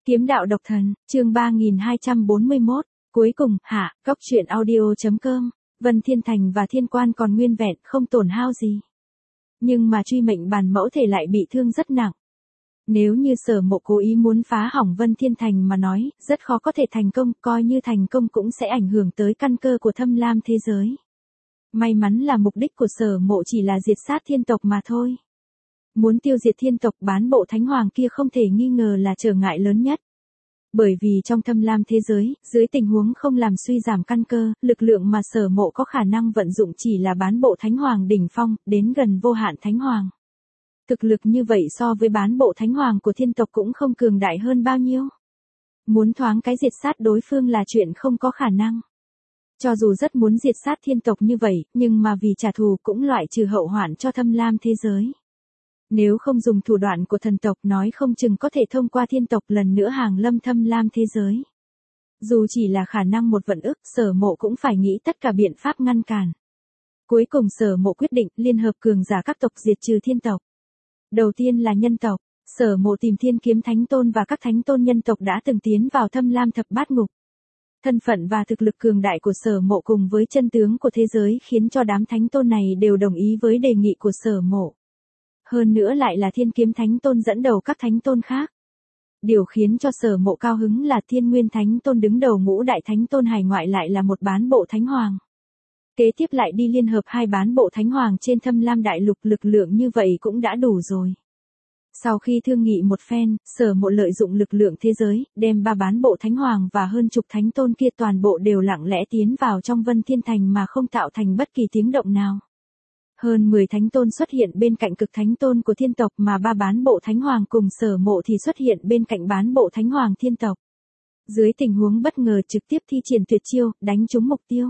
Kiếm đạo độc thần, chương 3241, cuối cùng, hạ, Cóc truyện audio.com, Vân Thiên Thành và Thiên Quan còn nguyên vẹn, không tổn hao gì. Nhưng mà truy mệnh bản mẫu thể lại bị thương rất nặng. Nếu như Sở Mộ cố ý muốn phá hỏng Vân Thiên Thành mà nói, rất khó có thể thành công, coi như thành công cũng sẽ ảnh hưởng tới căn cơ của Thâm Lam thế giới. May mắn là mục đích của Sở Mộ chỉ là diệt sát thiên tộc mà thôi. Muốn tiêu diệt thiên tộc, bán bộ thánh hoàng kia không thể nghi ngờ là trở ngại lớn nhất. Bởi vì trong Thâm Lam thế giới, dưới tình huống không làm suy giảm căn cơ, lực lượng mà Sở Mộ có khả năng vận dụng chỉ là bán bộ thánh hoàng đỉnh phong, đến gần vô hạn thánh hoàng. Thực lực như vậy so với bán bộ thánh hoàng của thiên tộc cũng không cường đại hơn bao nhiêu. Muốn thoáng cái diệt sát đối phương là chuyện không có khả năng. Cho dù rất muốn diệt sát thiên tộc như vậy, nhưng mà vì trả thù cũng loại trừ hậu hoạn cho Thâm Lam thế giới. Nếu không dùng thủ đoạn của thần tộc, nói không chừng có thể thông qua thiên tộc lần nữa hàng lâm Thâm Lam thế giới. Dù chỉ là khả năng một vận ức, Sở Mộ cũng phải nghĩ tất cả biện pháp ngăn cản. Cuối cùng Sở Mộ quyết định liên hợp cường giả các tộc diệt trừ thiên tộc. Đầu tiên là nhân tộc, Sở Mộ tìm Thiên Kiếm Thánh Tôn và các thánh tôn nhân tộc đã từng tiến vào Thâm Lam thập bát ngục. Thân phận và thực lực cường đại của Sở Mộ cùng với chân tướng của thế giới khiến cho đám thánh tôn này đều đồng ý với đề nghị của Sở Mộ. Hơn nữa lại là Thiên Kiếm Thánh Tôn dẫn đầu các thánh tôn khác. Điều khiến cho Sở Mộ cao hứng là Thiên Nguyên Thánh Tôn đứng đầu ngũ đại thánh tôn hải ngoại lại là một bán bộ thánh hoàng. Kế tiếp lại đi liên hợp hai bán bộ thánh hoàng trên Thâm Lam đại lục, lực lượng như vậy cũng đã đủ rồi. Sau khi thương nghị một phen, Sở Mộ lợi dụng lực lượng thế giới, đem ba bán bộ thánh hoàng và hơn chục thánh tôn kia toàn bộ đều lặng lẽ tiến vào trong Vân Thiên Thành mà không tạo thành bất kỳ tiếng động nào. Hơn 10 thánh tôn xuất hiện bên cạnh cực thánh tôn của thiên tộc, mà ba bán bộ thánh hoàng cùng Sở Mộ thì xuất hiện bên cạnh bán bộ thánh hoàng thiên tộc. Dưới tình huống bất ngờ trực tiếp thi triển tuyệt chiêu, đánh trúng mục tiêu.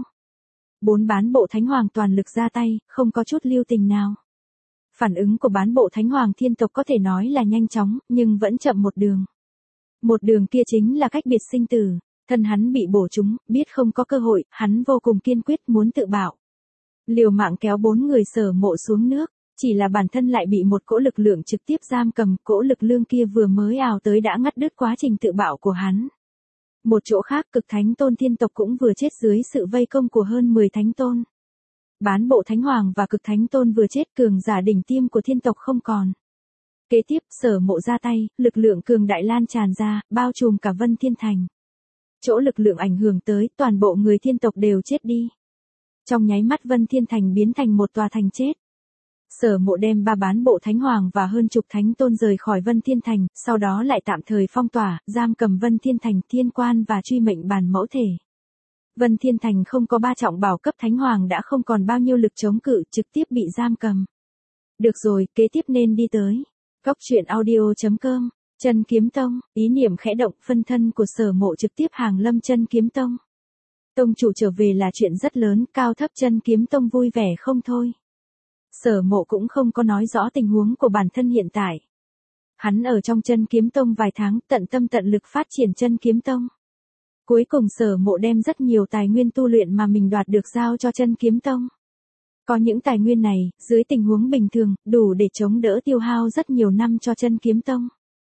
4 bán bộ thánh hoàng toàn lực ra tay, không có chút lưu tình nào. Phản ứng của bán bộ thánh hoàng thiên tộc có thể nói là nhanh chóng, nhưng vẫn chậm một đường. Một đường kia chính là cách biệt sinh tử. Thân hắn bị bổ trúng, biết không có cơ hội, hắn vô cùng kiên quyết muốn tự bạo. Liều mạng kéo 4 người Sở Mộ xuống nước, chỉ là bản thân lại bị một cỗ lực lượng trực tiếp giam cầm, cỗ lực lượng kia vừa mới ào tới đã ngắt đứt quá trình tự bạo của hắn. Một chỗ khác, cực thánh tôn thiên tộc cũng vừa chết dưới sự vây công của hơn 10 thánh tôn. Bán bộ thánh hoàng và cực thánh tôn vừa chết, cường giả đỉnh tiêm của thiên tộc không còn. Kế tiếp, Sở Mộ ra tay, lực lượng cường đại lan tràn ra, bao trùm cả Vân Thiên Thành. Chỗ lực lượng ảnh hưởng tới, toàn bộ người thiên tộc đều chết đi. Trong nháy mắt Vân Thiên Thành biến thành một tòa thành chết. Sở Mộ đem ba bán bộ thánh hoàng và hơn chục thánh tôn rời khỏi Vân Thiên Thành, sau đó lại tạm thời phong tỏa, giam cầm Vân Thiên Thành, Thiên Quan và truy mệnh bản mẫu thể. Vân Thiên Thành không có ba trọng bảo cấp thánh hoàng đã không còn bao nhiêu lực chống cự, trực tiếp bị giam cầm. Được rồi, kế tiếp nên đi tới Cóc truyện audio.com, Chân Kiếm Tông. Ý niệm khẽ động, phân thân của Sở Mộ trực tiếp hàng lâm Chân Kiếm Tông. Tông chủ trở về là chuyện rất lớn, cao thấp Chân Kiếm Tông vui vẻ không thôi. Sở Mộ cũng không có nói rõ tình huống của bản thân hiện tại. Hắn ở trong Chân Kiếm Tông vài tháng, tận tâm tận lực phát triển Chân Kiếm Tông. Cuối cùng Sở Mộ đem rất nhiều tài nguyên tu luyện mà mình đoạt được giao cho Chân Kiếm Tông. Có những tài nguyên này, dưới tình huống bình thường, đủ để chống đỡ tiêu hao rất nhiều năm cho Chân Kiếm Tông.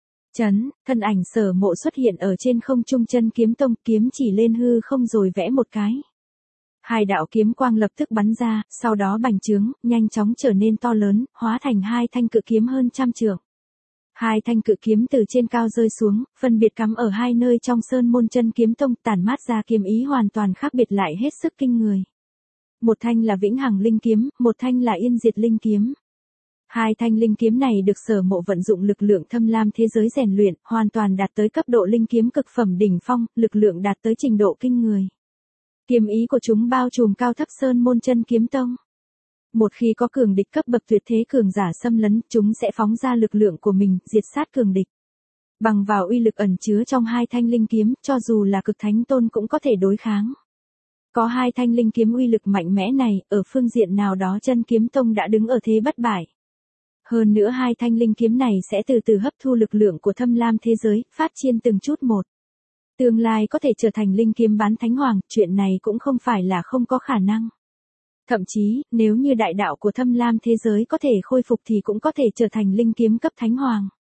Thân ảnh Sở Mộ xuất hiện ở trên không trung Chân Kiếm Tông, kiếm chỉ lên hư không rồi vẽ một cái. Hai đạo kiếm quang lập tức bắn ra, sau đó bành trướng, nhanh chóng trở nên to lớn, hóa thành hai thanh cự kiếm hơn 100 trượng. Hai thanh cự kiếm từ trên cao rơi xuống, phân biệt cắm ở hai nơi trong sơn môn Chân Kiếm Tông, tản mát ra kiếm ý hoàn toàn khác biệt lại hết sức kinh người. Một thanh là Vĩnh Hằng Linh Kiếm, một thanh là Yên Diệt Linh Kiếm. Hai thanh linh kiếm này được Sở Mộ vận dụng lực lượng Thâm Lam thế giới rèn luyện, hoàn toàn đạt tới cấp độ linh kiếm cực phẩm đỉnh phong, lực lượng đạt tới trình độ kinh người. Kiếm ý của chúng bao trùm cao thấp sơn môn Chân Kiếm Tông. Một khi có cường địch cấp bậc tuyệt thế cường giả xâm lấn, chúng sẽ phóng ra lực lượng của mình, diệt sát cường địch. Bằng vào uy lực ẩn chứa trong hai thanh linh kiếm, cho dù là cực thánh tôn cũng có thể đối kháng. Có hai thanh linh kiếm uy lực mạnh mẽ này, ở phương diện nào đó Chân Kiếm Tông đã đứng ở thế bất bại. Hơn nữa hai thanh linh kiếm này sẽ từ từ hấp thu lực lượng của Thâm Lam thế giới, phát triển từng chút một. Tương lai có thể trở thành linh kiếm bán thánh hoàng, chuyện này cũng không phải là không có khả năng. Thậm chí, nếu như đại đạo của Thâm Lam thế giới có thể khôi phục thì cũng có thể trở thành linh kiếm cấp thánh hoàng.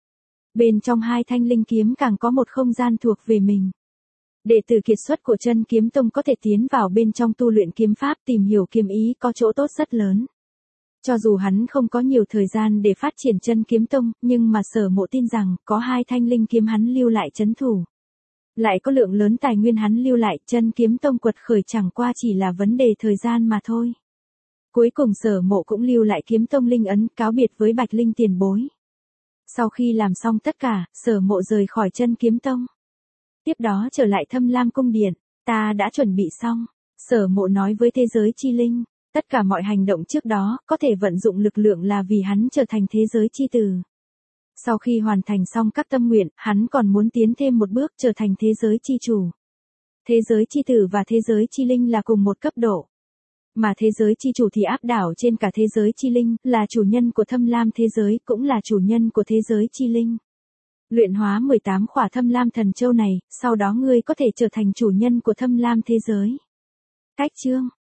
Bên trong hai thanh linh kiếm càng có một không gian thuộc về mình. Đệ tử kiệt xuất của Chân Kiếm Tông có thể tiến vào bên trong tu luyện kiếm pháp, tìm hiểu kiếm ý có chỗ tốt rất lớn. Cho dù hắn không có nhiều thời gian để phát triển Chân Kiếm Tông, nhưng mà Sở Mộ tin rằng, có hai thanh linh kiếm hắn lưu lại trấn thủ. Lại có lượng lớn tài nguyên hắn lưu lại, Chân Kiếm Tông quật khởi chẳng qua chỉ là vấn đề thời gian mà thôi. Cuối cùng Sở Mộ cũng lưu lại Kiếm Tông linh ấn, cáo biệt với Bạch Linh tiền bối. Sau khi làm xong tất cả, Sở Mộ rời khỏi Chân Kiếm Tông. Tiếp đó trở lại Thâm Lam cung điện, ta đã chuẩn bị xong. Sở Mộ nói với thế giới chi linh, tất cả mọi hành động trước đó, có thể vận dụng lực lượng là vì hắn trở thành thế giới chi tử. Sau khi hoàn thành xong các tâm nguyện, hắn còn muốn tiến thêm một bước trở thành thế giới chi chủ. Thế giới chi tử và thế giới chi linh là cùng một cấp độ. Mà thế giới chi chủ thì áp đảo trên cả thế giới chi linh, là chủ nhân của Thâm Lam thế giới, cũng là chủ nhân của thế giới chi linh. Luyện hóa 18 khỏa Thâm Lam thần châu này, sau đó ngươi có thể trở thành chủ nhân của Thâm Lam thế giới. Cách chương